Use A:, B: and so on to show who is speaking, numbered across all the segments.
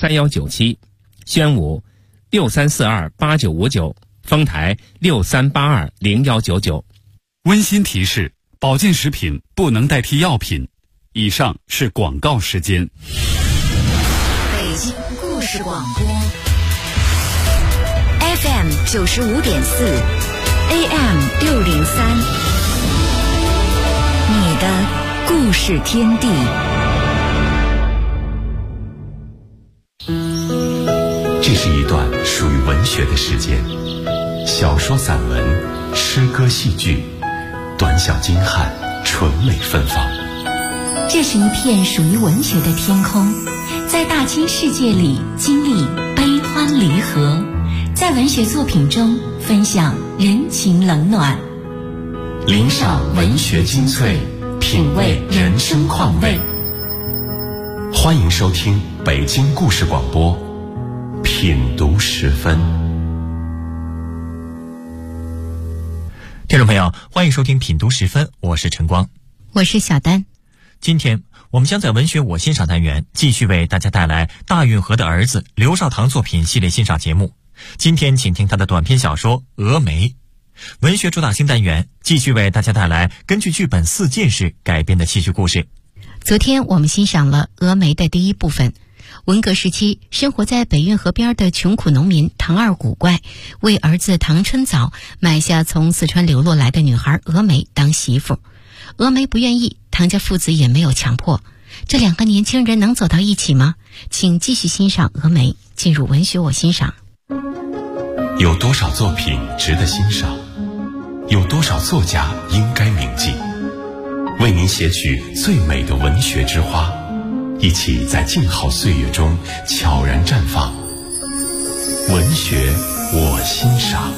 A: 3197，宣武63428959，丰台63820199。
B: 温馨提示：保健食品不能代替药品。以上是广告时间。
C: 北京故事广播 FM 95.4 AM 603，你的故事天地。
D: 这是一段属于文学的时间，小说、散文、诗歌、戏剧，短小精悍，纯美芬芳。
C: 这是一片属于文学的天空，在大千世界里经历悲欢离合，在文学作品中分享人情冷暖，
D: 领赏文学精粹，品味人生况味。欢迎收听北京故事广播品读时分。
E: 听众朋友，欢迎收听品读时分，我是陈光，
F: 我是小丹。
E: 今天我们将在文学我欣赏单元继续为大家带来大运河的儿子刘少棠作品系列欣赏节目。今天请听他的短篇小说《峨眉》。文学主打新单元继续为大家带来根据剧本《四进士》改编的戏剧故事。
F: 昨天我们欣赏了《峨眉》的第一部分。文革时期，生活在北运河边的穷苦农民唐二古怪为儿子唐春藻买下从四川流落来的女孩峨眉当媳妇。峨眉不愿意，唐家父子也没有强迫。这两个年轻人能走到一起吗？请继续欣赏峨眉，进入文学我欣赏。
D: 有多少作品值得欣赏？有多少作家应该铭记？为您写取最美的文学之花，一起在静好岁月中悄然绽放。文学我欣赏。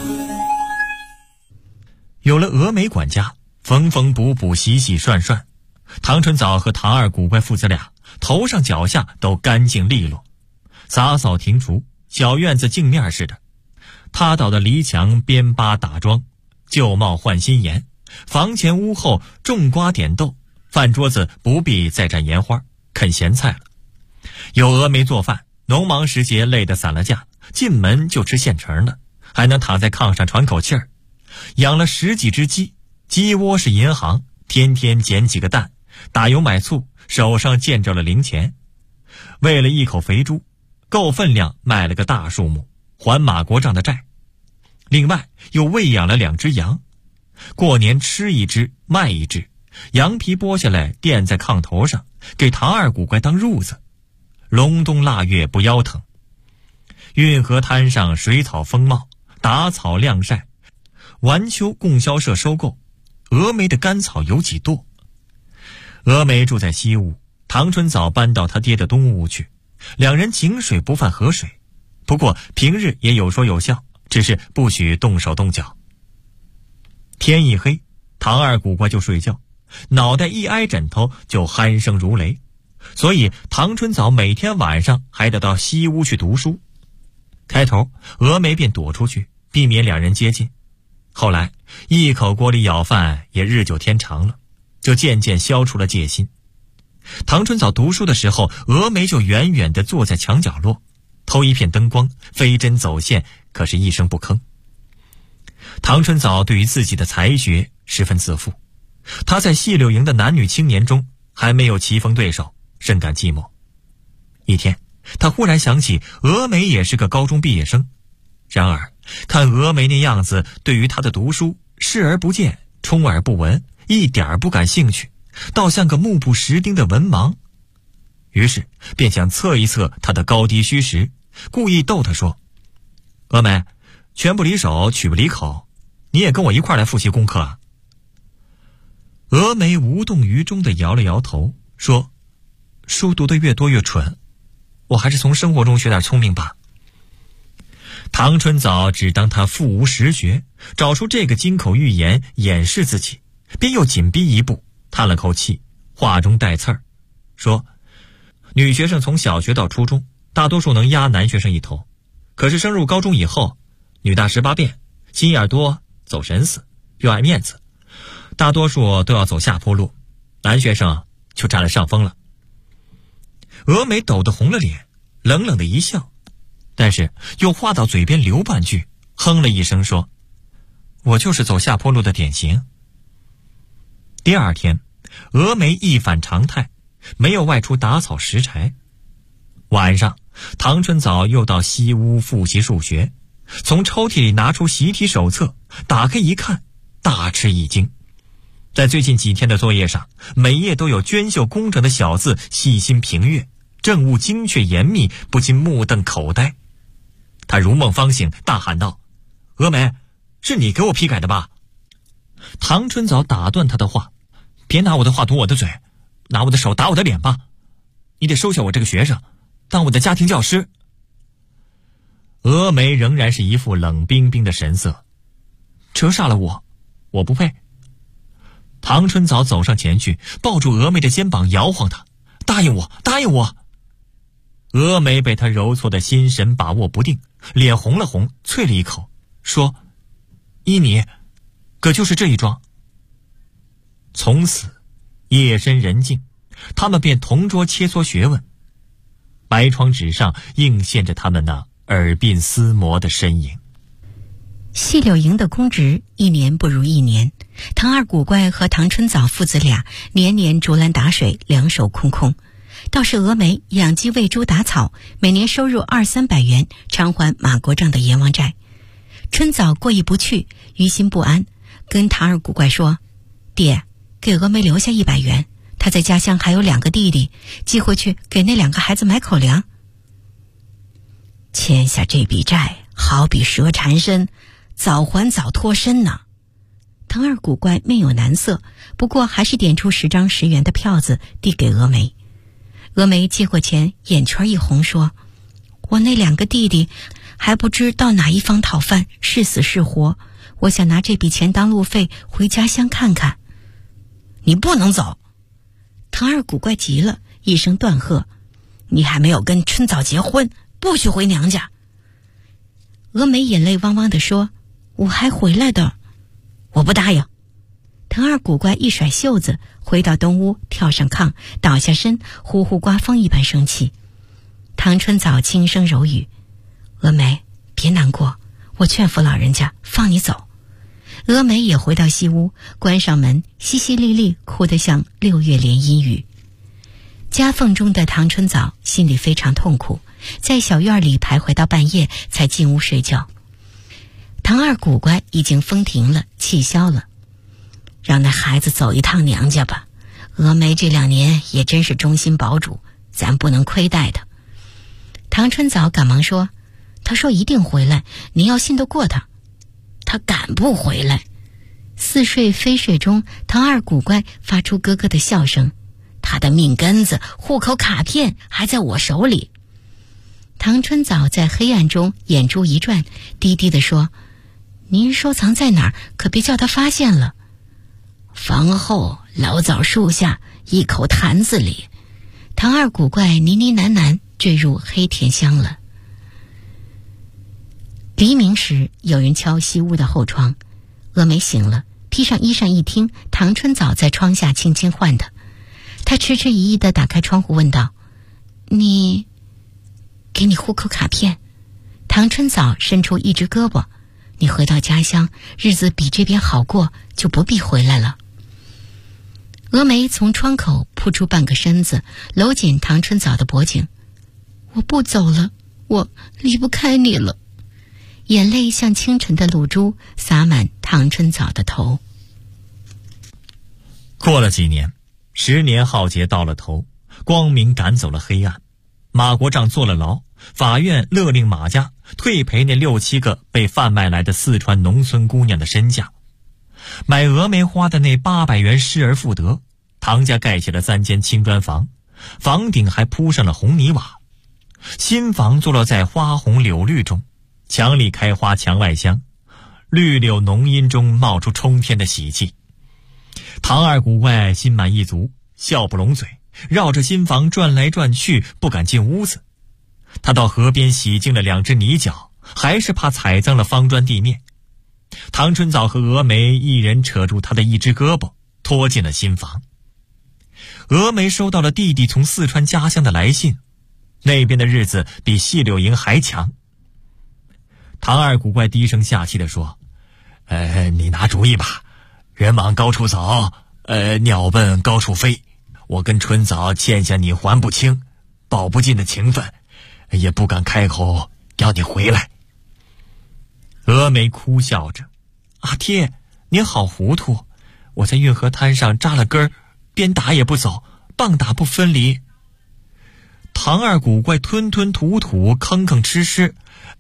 E: 有了峨眉管家，缝缝补补，洗洗涮涮，唐春藻和唐二古怪父子俩头上脚下都干净利落，洒扫庭除，小院子镜面似的。塌倒的篱墙边扒打桩，旧帽换新颜，房前屋后种瓜点豆，饭桌子不必再蘸盐花，啃咸菜了。有峨眉做饭，农忙时节累得散了架，进门就吃现成的，还能躺在炕上喘口气儿。养了10几只鸡，鸡窝是银行，天天捡几个蛋，打油买醋，手上见着了零钱。为了一口肥猪，够分量卖了个大数目，还马国账的债。另外又喂养了2只羊，过年吃一只卖一只，羊皮剥下来垫在炕头上，给唐二古怪当褥子，隆冬腊月不腰疼。运河滩上水草丰茂，打草晾晒，晚秋供销社收购，峨眉的干草有几垛。峨眉住在西屋，唐春藻搬到他爹的东屋去，两人井水不犯河水，不过平日也有说有笑，只是不许动手动脚。天一黑，唐二古怪就睡觉，脑袋一挨枕头就鼾声如雷，所以唐春藻每天晚上还得到西屋去读书。开头峨眉便躲出去，避免两人接近，后来一口锅里舀饭也日久天长了，就渐渐消除了戒心。唐春藻读书的时候，峨眉就远远地坐在墙角落，偷一片灯光，飞针走线，可是一声不吭。唐春藻对于自己的才学十分自负，他在细柳营的男女青年中还没有棋逢对手，深感寂寞。一天，他忽然想起峨眉也是个高中毕业生，然而看峨眉那样子，对于他的读书视而不见，充耳不闻，一点儿不感兴趣，倒像个目不识丁的文盲。于是便想测一测他的高低虚实，故意逗他说：峨眉，拳不离手，曲不离口，你也跟我一块来复习功课啊？峨眉无动于衷地摇了摇头，说：书读得越多越蠢，我还是从生活中学点聪明吧。唐春藻只当他腹无实学，找出这个金口玉言掩饰自己，便又紧逼一步，叹了口气，话中带刺儿，说：女学生从小学到初中，大多数能压男学生一头，可是升入高中以后，女大18变，心眼多，走神似，又爱面子，大多数都要走下坡路，男学生就占了上风了。峨眉抖得红了脸， 冷冷的一笑，但是又话到嘴边留半句，哼了一声说：“我就是走下坡路的典型。”第二天，峨眉一反常态，没有外出打草拾柴。晚上，唐春早又到西屋复习数学，从抽屉里拿出习题手册，打开一看，大吃一惊。在最近几天的作业上，每页都有娟秀工整的小字细心评阅，政务精确严密，不禁目瞪口呆。他如梦方醒，大喊道：“峨眉，是你给我批改的吧？”唐春早打断他的话：“别拿我的话堵我的嘴，拿我的手打我的脸吧！你得收下我这个学生，当我的家庭教师。”峨眉仍然是一副冷冰冰的神色：“折煞了我不配。”唐春早走上前去，抱住峨眉的肩膀，摇晃他：“答应我，答应我！”峨眉被他揉搓的心神把握不定，脸红了红，啐了一口，说：“依你，可就是这一桩。”从此，夜深人静，他们便同桌切磋学问。白窗纸上映现着他们那耳鬓厮磨的身影。
F: 细柳营的公职一年不如一年，唐二古怪和唐春早父子俩年年竹篮打水，两手空空。倒是峨眉养鸡喂猪打草，每年收入200-300元，偿还马国丈的阎王债。春早过意不去，于心不安，跟唐二古怪说：“爹，给峨眉留下100元，他在家乡还有2个弟弟，寄回去给那2个孩子买口粮。”欠下这笔债，好比蛇缠身，早还早脱身呢。唐二古怪面有难色，不过还是点出10张10元的票子递给峨眉。峨眉接过钱，眼圈一红，说：“我那2个弟弟还不知到哪一方讨饭，是死是活，我想拿这笔钱当路费回家乡看看。”“你不能走！”唐二古怪急了，一声断喝：“你还没有跟春早结婚，不许回娘家！”峨眉眼泪汪汪地说：“我还回来的。”“我不答应！”唐二古怪一甩袖子，回到东屋，跳上炕，倒下身，呼呼刮风一般生气。唐春早轻声柔语：“峨眉，别难过，我劝服老人家放你走。”峨眉也回到西屋，关上门，淅淅沥沥，哭得像6月连阴雨。夹缝中的唐春早心里非常痛苦，在小院里徘徊到半夜才进屋睡觉。唐二古怪已经风停了，气消了，让那孩子走一趟娘家吧。峨眉这2年也真是忠心保主，咱不能亏待他。唐春早赶忙说：“他说一定回来，您要信得过他。”“他敢不回来？”似睡非睡中，唐二古怪发出咯咯的笑声：“他的命根子、户口卡片还在我手里。”唐春早在黑暗中眼珠一转，低低地说：“您收藏在哪儿？可别叫他发现了。”“房后老枣树下一口坛子里。”唐二古怪呢呢喃喃坠入黑甜香了。黎明时，有人敲西屋的后窗，峨眉醒了，披上衣裳一听，唐春早在窗下轻轻唤他。他迟迟疑疑地打开窗户问道：“你……给你户口卡片。”唐春早伸出一只胳膊：“你回到家乡，日子比这边好过，就不必回来了。”峨眉从窗口扑出半个身子，搂紧唐春早的脖颈：“我不走了，我离不开你了。”眼泪像清晨的露珠洒满唐春早的头。
E: 过了几年，10年浩劫到了头，光明赶走了黑暗。马国丈坐了牢，法院勒令马家退赔那6、7个被贩卖来的四川农村姑娘的身价。买峨眉花的那800元失而复得，唐家盖起了3间青砖房，房顶还铺上了红泥瓦。新房坐落在花红柳绿中，墙里开花墙外香，绿柳浓荫中冒出冲天的喜气。唐二古怪心满意足，笑不拢嘴，绕着新房转来转去，不敢进屋子。他到河边洗净了2只泥脚，还是怕踩脏了方砖地面。唐春早和峨眉一人扯住他的一只胳膊，拖进了新房。峨眉收到了弟弟从四川家乡的来信， 那边的日子比细柳营还强。唐二古怪低声下气地说：你拿主意吧，人往高处走，鸟奔高处飞。我跟春枣欠下你还不清，报不尽的情分，也不敢开口要你回来。峨眉哭笑着：阿爹，您好糊涂，我在运河滩上扎了根，鞭打也不走，棒打不分离。唐二古怪吞吞吐吐，吭吭哧哧：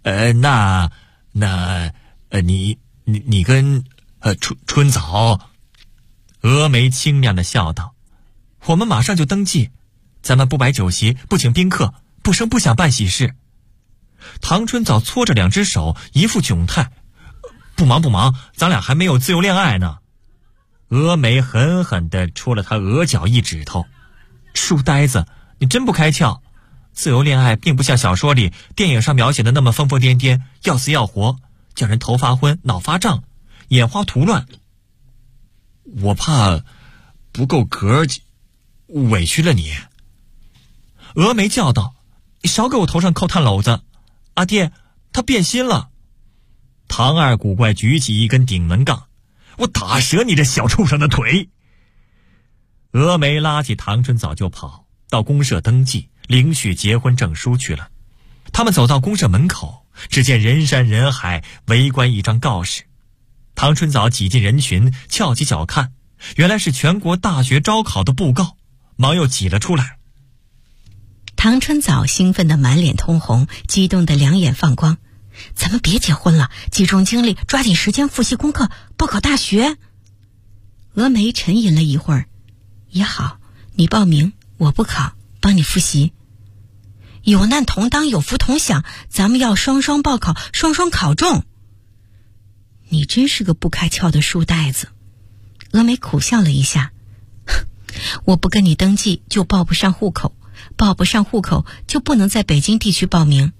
E: 你跟春枣。峨眉轻蔑地笑道：我们马上就登记，咱们不摆酒席，不请宾客，不声不响办喜事。唐春枣搓着两只手，一副窘态：不忙，咱俩还没有自由恋爱呢。峨眉狠狠地戳了他额角一指头：书呆子，你真不开窍，自由恋爱并不像小说里电影上描写的那么疯疯癫癫，要死要活，叫人头发昏脑发胀，眼花涂乱。我怕不够格，委屈了你。峨眉叫道：你少给我头上扣炭篓子，阿爹他变心了。唐二古怪举起一根顶门杠：我打折你这小畜生的腿。峨眉拉起唐春枣就跑，到公社登记领取结婚证书去了。他们走到公社门口，只见人山人海围观一张告示。唐春枣挤进人群，翘起脚看，原来是全国大学招考的布告，忙又挤了出来。
F: 唐春枣兴奋得满脸通红，激动得两眼放光：咱们别结婚了，集中精力，抓紧时间复习功课，报考大学。峨眉沉吟了一会儿：也好，你报名，我不考，帮你复习。有难同当，有福同享，咱们要双双报考，双双考中。你真是个不开窍的书呆子。峨眉苦笑了一下：我不跟你登记就报不上户口，报不上户口就不能在北京地区报名。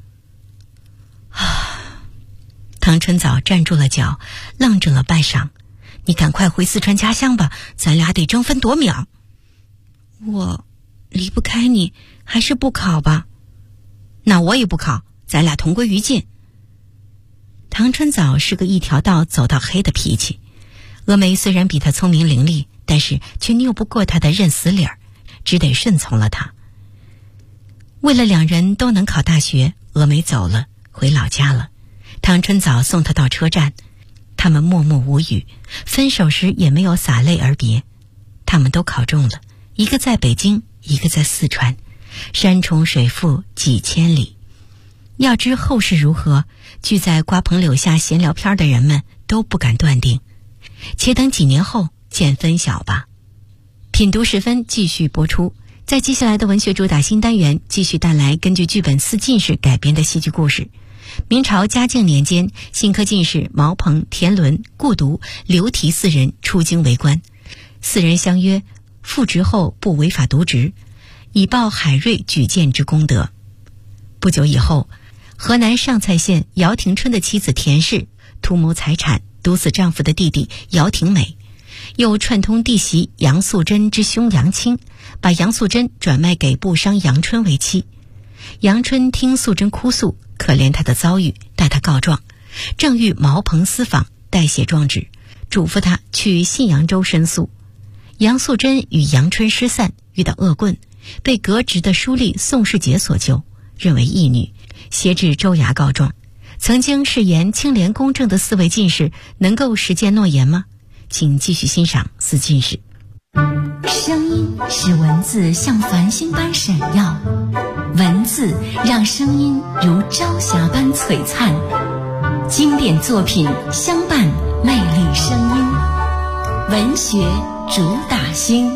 F: 唐春枣站住了脚，愣怔了半晌：你赶快回四川家乡吧，咱俩得争分夺秒。我离不开你，还是不考吧。那我也不考，咱俩同归于尽。唐春枣是个一条道走到黑的脾气，峨眉虽然比他聪明伶俐，但是却拗不过他的认死理儿，只得顺从了他。为了两人都能考大学，峨眉走了，回老家了。唐春枣送他到车站，他们默默无语，分手时也没有洒泪而别。他们都考中了，一个在北京，一个在四川，山重水复几千里。要知后事如何，聚在瓜棚柳下闲聊天的人们都不敢断定，且等几年后见分晓吧。品读时分继续播出，在接下来的文学主打新单元继续带来根据剧本《四进士》改编的戏剧故事。明朝嘉靖年间，新科进士毛鹏、田伦、顾独、刘提四人出京为官，四人相约复职后不违法渎职，以报海瑞举荐之功德。不久以后，河南上蔡县姚廷春的妻子田氏图谋财产，毒死丈夫的弟弟姚廷美，又串通弟媳杨素贞之兄杨清，把杨素贞转卖给布商杨春为妻。杨春听素贞哭诉，可怜她的遭遇，带她告状，正遇毛鹏私访，代写状纸，嘱咐她去信阳州申诉。杨素贞与杨春失散，遇到恶棍，被革职的书吏宋世杰所救，认为义女，携至州衙告状。曾经誓言清廉公正的四位进士能够实践诺言吗？请继续欣赏四进士。
C: 声音使文字像繁星般闪耀，文字让声音如朝霞般璀璨。经典作品相伴，魅力声音，文学主打星。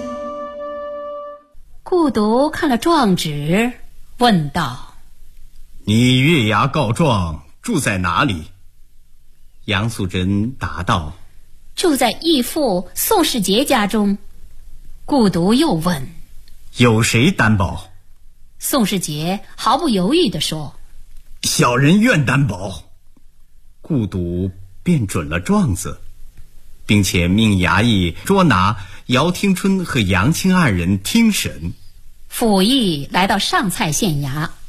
G: 顾独看了状纸，问道：
H: 你越衙告状住在哪里？杨素贞答道：
G: 住在义父宋世杰家中。顾独又问：
H: 有谁担保？
G: 宋世杰毫不犹豫地说：
H: 小人愿担保。顾独便准了状子，并且命衙役捉拿姚廷春和杨清二人听审。
G: 府役来到上蔡县衙，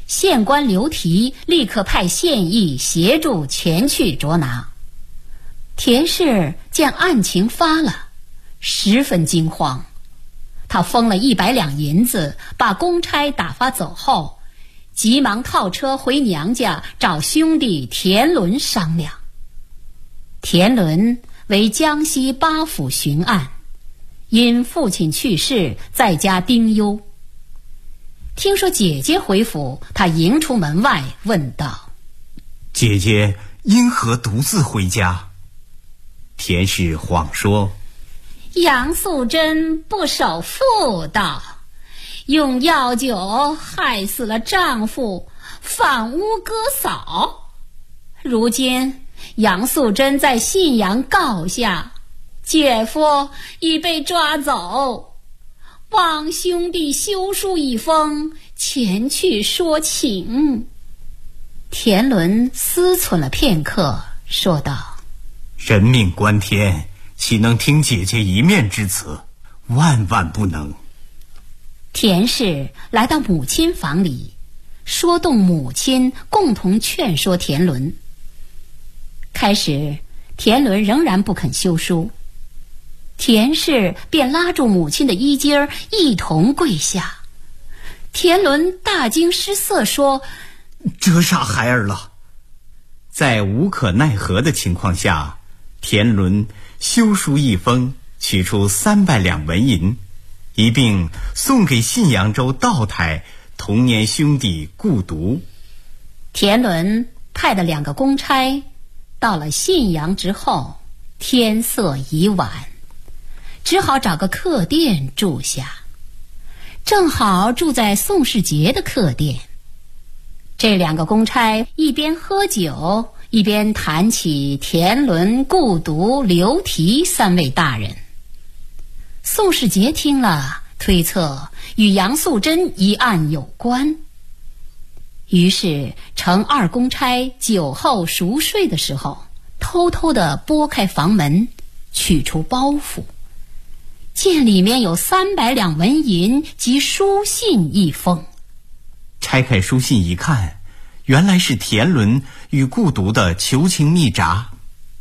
G: 县官刘提立刻派县役协助前去捉拿。田氏见案情发了，十分惊慌，他封了100两银子，把公差打发走后，急忙套车回娘家找兄弟田伦商量。田伦为江西8府巡按，因父亲去世，在家丁忧。听说姐姐回府，他迎出门外问道：
H: 姐姐因何独自回家？田氏谎说：
G: 杨素贞不守妇道，用药酒害死了丈夫，反诬哥嫂。如今杨素贞在信阳告下，姐夫已被抓走，望兄弟修书一封，前去说情。田伦思忖了片刻，说道：
H: 人命关天，岂能听姐姐一面之词？万万不能。
G: 田氏来到母亲房里，说动母亲共同劝说田伦。开始田伦仍然不肯修书，田氏便拉住母亲的衣襟，一同跪下。田伦大惊失色，说：
H: 折煞孩儿了。在无可奈何的情况下，田伦修书一封，取出300两纹银，一并送给信阳州道台同年兄弟顾独。
G: 田伦派的2个公差到了信阳之后，天色已晚，只好找个客店住下。正好住在宋世杰的客店，这2个公差一边喝酒，一边谈起田伦、顾独、刘提3位大人。宋世杰听了，推测与杨素贞一案有关，于是乘2公差酒后熟睡的时候，偷偷地拨开房门，取出包袱，见里面有300两纹银及书信一封。
H: 拆开书信一看，原来是田伦与顾独的求情密札。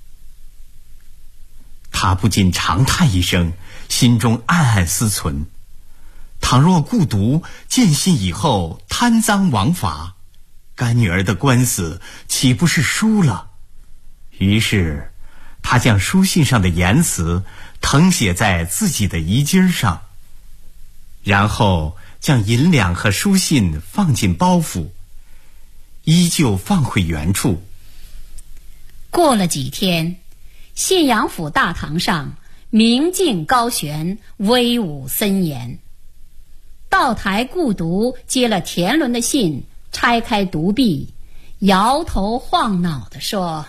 H: 他不禁长叹一声，心中暗暗思忖：倘若顾独见信以后贪赃枉法，干女儿的官司岂不是输了？于是他将书信上的言辞誊写在自己的衣襟上，然后将银两和书信放进包袱，依旧放回原处。
G: 过了几天，信阳府大堂上明镜高悬，威武森严。道台顾独接了田伦的信，拆开读毕，摇头晃脑地说：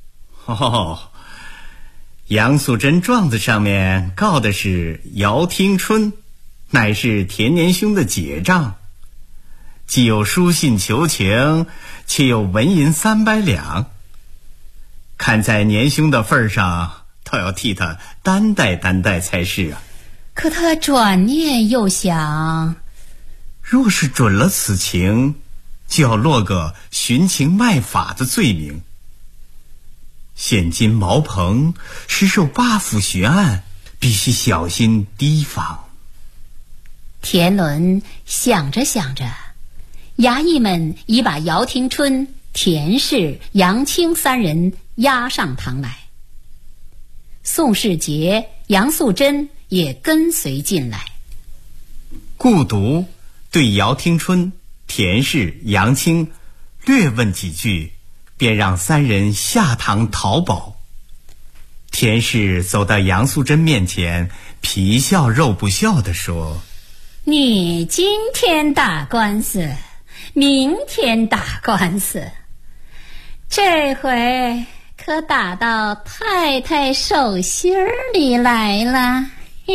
H: 杨素贞状子上面告的是姚听春，乃是田年兄的姐丈，既有书信求情，且有纹银300两，看在年兄的份上，倒要替他担待担待才是啊。
G: 可他转念又想，
H: 若是准了此情，就要落个徇情卖法的罪名。现今毛鹏实受8府巡案，必须小心提防。
G: 田伦想着想着，衙役们已把姚听春、田氏、杨清3人押上堂来。宋世杰、杨素贞也跟随进来。
H: 顾独对姚听春、田氏、杨清略问几句，便让3人下堂讨保。田氏走到杨素贞面前，皮笑肉不笑地说：
G: 你今天打官司，明天打官司，这回可打到太太手心里来了。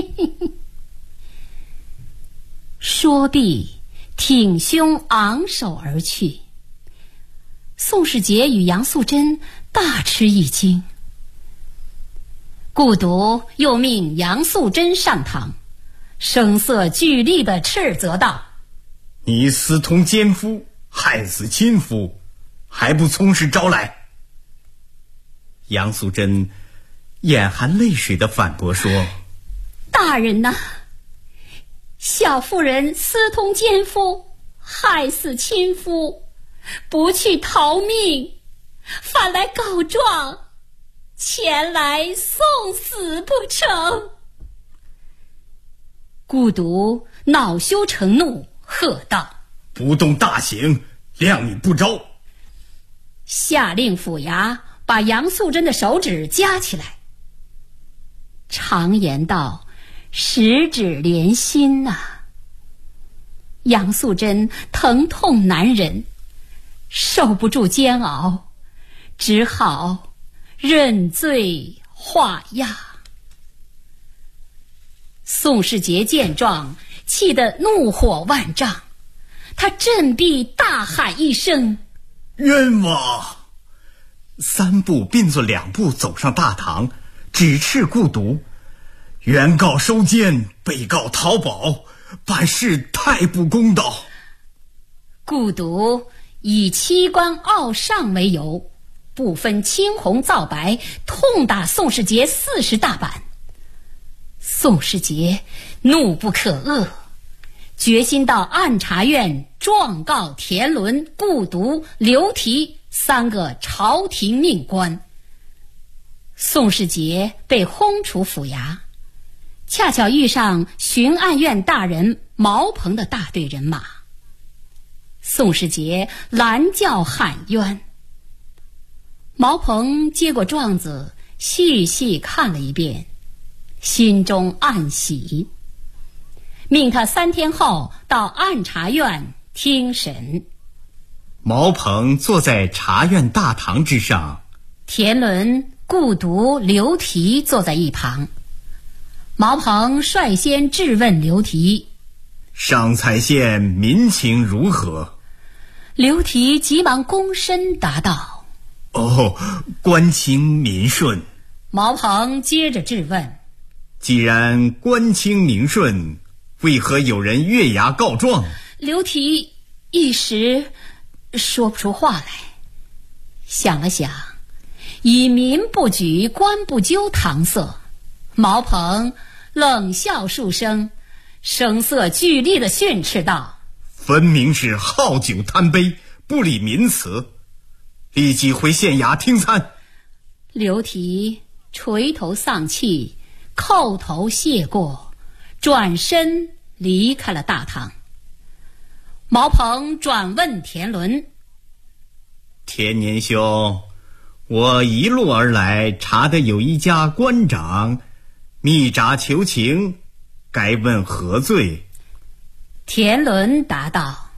G: 说毕，挺胸昂首而去。宋世杰与杨素贞大吃一惊。顾独又命杨素贞上堂，声色俱厉地斥责道：
H: 你私通奸夫， 害死亲夫，还不从实招来？杨素贞眼含泪水地反驳说：
G: 大人呐，小妇人私通奸夫，害死亲夫，不去逃命，反来告状，前来送死不成？顾独恼羞成怒，喝道：
H: 不动大刑，量你不招！
G: 下令府衙把杨素贞的手指夹起来。常言道，十指连心呐。杨素贞疼痛难忍，受不住煎熬，只好认罪画押。宋世杰见状，气得怒火万丈，他振臂大喊一声：
H: 冤枉！三步并作两步走上大堂，指斥顾独：原告收监，被告逃保，办事太不公道。
G: 顾独以妻官傲上为由，不分青红皂白，痛打宋世杰40大板。宋世杰怒不可遏，决心到按察院状告田伦、顾独、刘提3个朝廷命官。宋世杰被轰出府衙，恰巧遇上巡按院大人毛鹏的大队人马。宋世杰拦轿喊冤，毛鹏接过状子，细细看了一遍，心中暗喜，命他3天后到按察院听审。
H: 毛鹏坐在察院大堂之上，
G: 田伦、顾独、刘提坐在一旁。毛鹏率先质问刘提：
H: 上蔡县民情如何？
G: 刘提急忙躬身答道：
H: 官清民顺。
G: 毛鹏接着质问：
H: 既然官清民顺，为何有人越衙告状？
G: 刘提一时说不出话来，想了想，以民不举，官不究搪塞。毛鹏冷笑数声，声色俱厉地训斥道：
H: 分明是好酒贪杯，不理民词，立即回县衙听参。
G: 刘提垂头丧气，叩头谢过，转身离开了大堂。毛鹏转问田伦：
H: 田年兄，我一路而来，查得有一家官长密札求情，该问何罪？
G: 田伦答道：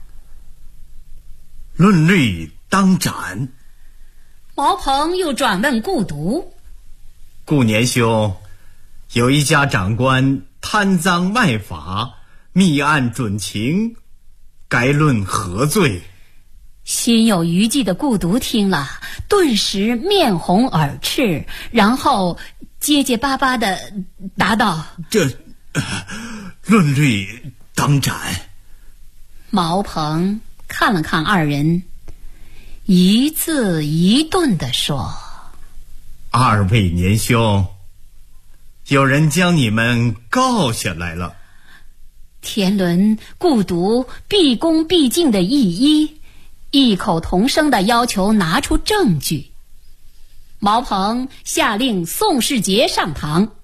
H: 论律当斩。
G: 毛鹏又转问顾独：
H: 顾年兄，有一家长官贪赃卖法，密案准情，该论何罪？
G: 心有余悸的顾独听了，顿时面红耳赤，然后结结巴巴地答道：
H: 论律当斩。
G: 毛鹏看了看二人，一字一顿地说：
H: 二位年兄，有人将你们告下来了。
G: 田伦、顾独毕恭毕敬的异口同声地要求拿出证据。毛鹏下令宋世杰上堂。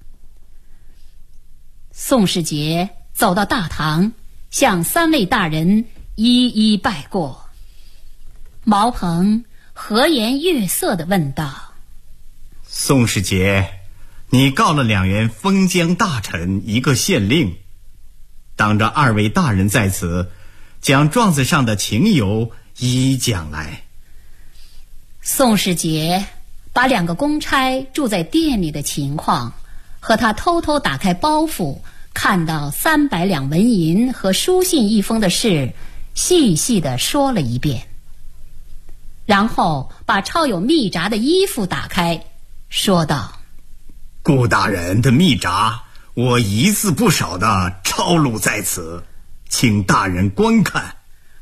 G: 宋世杰走到大堂，向3位大人一一拜过。毛鹏和颜悦色地问道：
H: 宋世杰，你告了2员封疆大臣，1个县令，当着2位大人在此，将状子上的情由一一讲来。
G: 宋世杰把2个公差住在店里的情况和他偷偷打开包袱看到300两纹银和书信1封的事细细地说了一遍，然后把抄有密札的衣服打开，说道：
H: 顾大人的密札，我一字不少地抄录在此，请大人观看。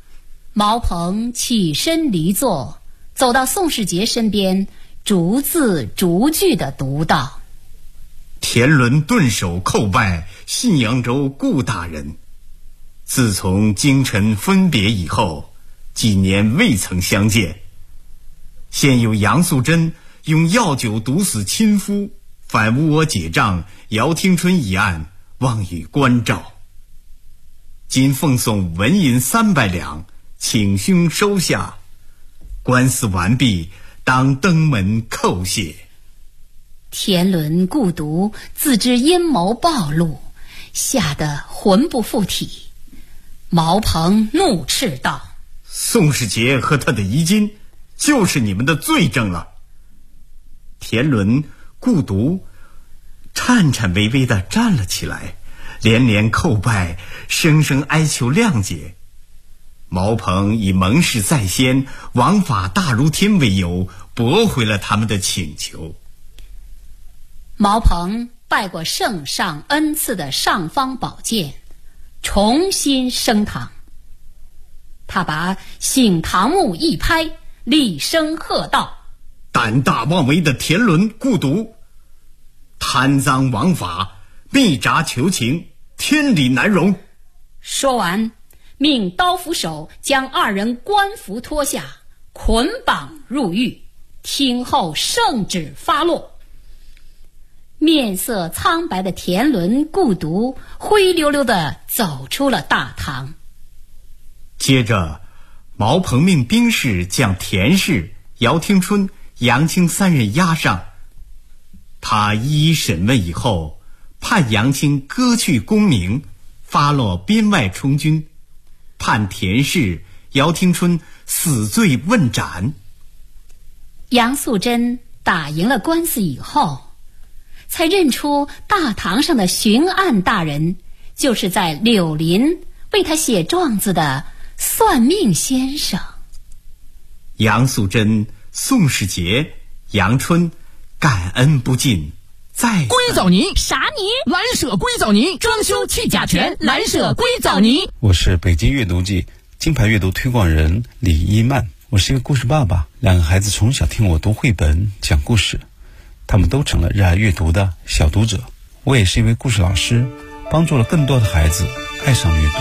G: 毛鹏起身离座，走到宋世杰身边，逐字逐句地读道：
H: 田伦顿首叩拜信阳州顾大人。自从京臣分别以后，几年未曾相见。现有杨素贞用药酒毒死亲夫，反诬我姐丈姚听春一案，望与关照。今奉送纹银300两，请兄收下。官司完毕，当登门叩谢。
G: 田伦顾毒自知阴谋暴露，吓得魂不附体。毛鹏怒斥道：
H: 宋世杰和他的遗金就是你们的罪证了。田伦顾毒颤颤巍巍地站了起来，连连叩拜，声声哀求谅解。毛鹏以盟誓在先，王法大如天为由，驳回了他们的请求。
G: 毛鹏拜过圣上恩赐的尚方宝剑，重新升堂。他把醒堂木一拍，厉声喝道：
H: 胆大妄为的田伦顾毒，贪赃枉法，密札求情，天理难容。
G: 说完，命刀斧手将2人官服脱下，捆绑入狱，听候圣旨发落。面色苍白的田伦顾毒灰溜溜地走出了大堂。
H: 接着，毛鹏命兵士将田氏、姚听春、杨清3人押上。他一一审问以后，判杨清割去功名，发落边外充军，判田氏、姚听春死罪问斩。
G: 杨素贞打赢了官司以后，才认出大堂上的巡案大人就是在柳林为他写状子的算命先生。
H: 杨素贞、宋世杰、杨春感恩不尽，再
A: 硅藻泥
G: 啥泥？
A: 蓝舍硅藻泥，装修去甲醛，蓝舍硅藻泥。
I: 我是北京阅读季金牌阅读推广人李一曼，我是一个故事爸爸，2个孩子从小听我读绘本讲故事，他们都成了热爱阅读的小读者。我也是一位故事老师，帮助了更多的孩子爱上阅读。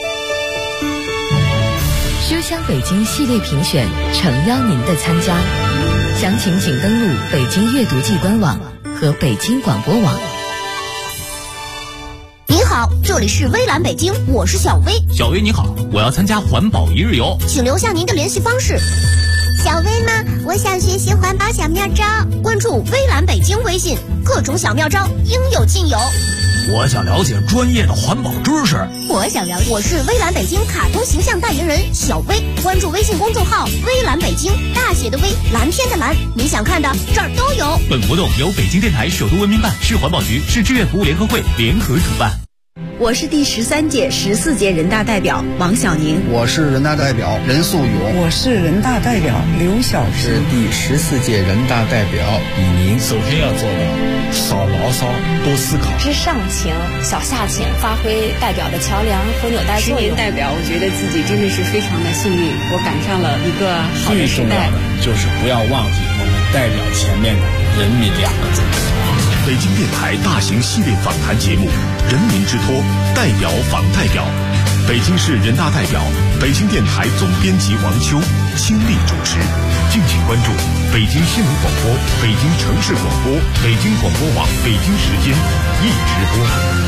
J: 书香北京系列评选诚邀您的参加，详情请登录北京阅读季官网和北京广播网。
K: 您好，这里是微蓝北京，我是小薇。
A: 小薇你好，我要参加环保1日游，
K: 请留下您的联系方式。小薇吗？我想学习环保小妙招，关注微蓝北京微信，各种小妙招应有尽有。
A: 我想了解专业的环保知识。
K: 我是微蓝北京卡通形象代言人小薇，关注微信公众号微蓝北京，大写的微，蓝天的蓝，你想看的这儿都有。
A: 本活动由北京电台首都文明办、市环保局、市志愿服务联合会联合主办。
L: 我是第13届、14届人大代表王小宁。
M: 我是人大代表任素勇。
N: 我是人大代表刘晓平。
O: 是第14届人大代表李宁。
P: 首先要做到少牢骚，多思考。
Q: 知上情，小下情，发挥代表的桥梁和纽带作用。
L: 10年代表，我觉得自己真的是非常的幸运，我赶上了一个好的时代。
P: 最重要的就是不要忘记我们代表前面的人民2个字。
R: 北京电台大型系列访谈节目《人民之托》代表访代表，北京市人大代表、北京电台总编辑王秋倾力主持。敬请关注北京新闻广播、北京城市广播、北京广播网北京时间一直播。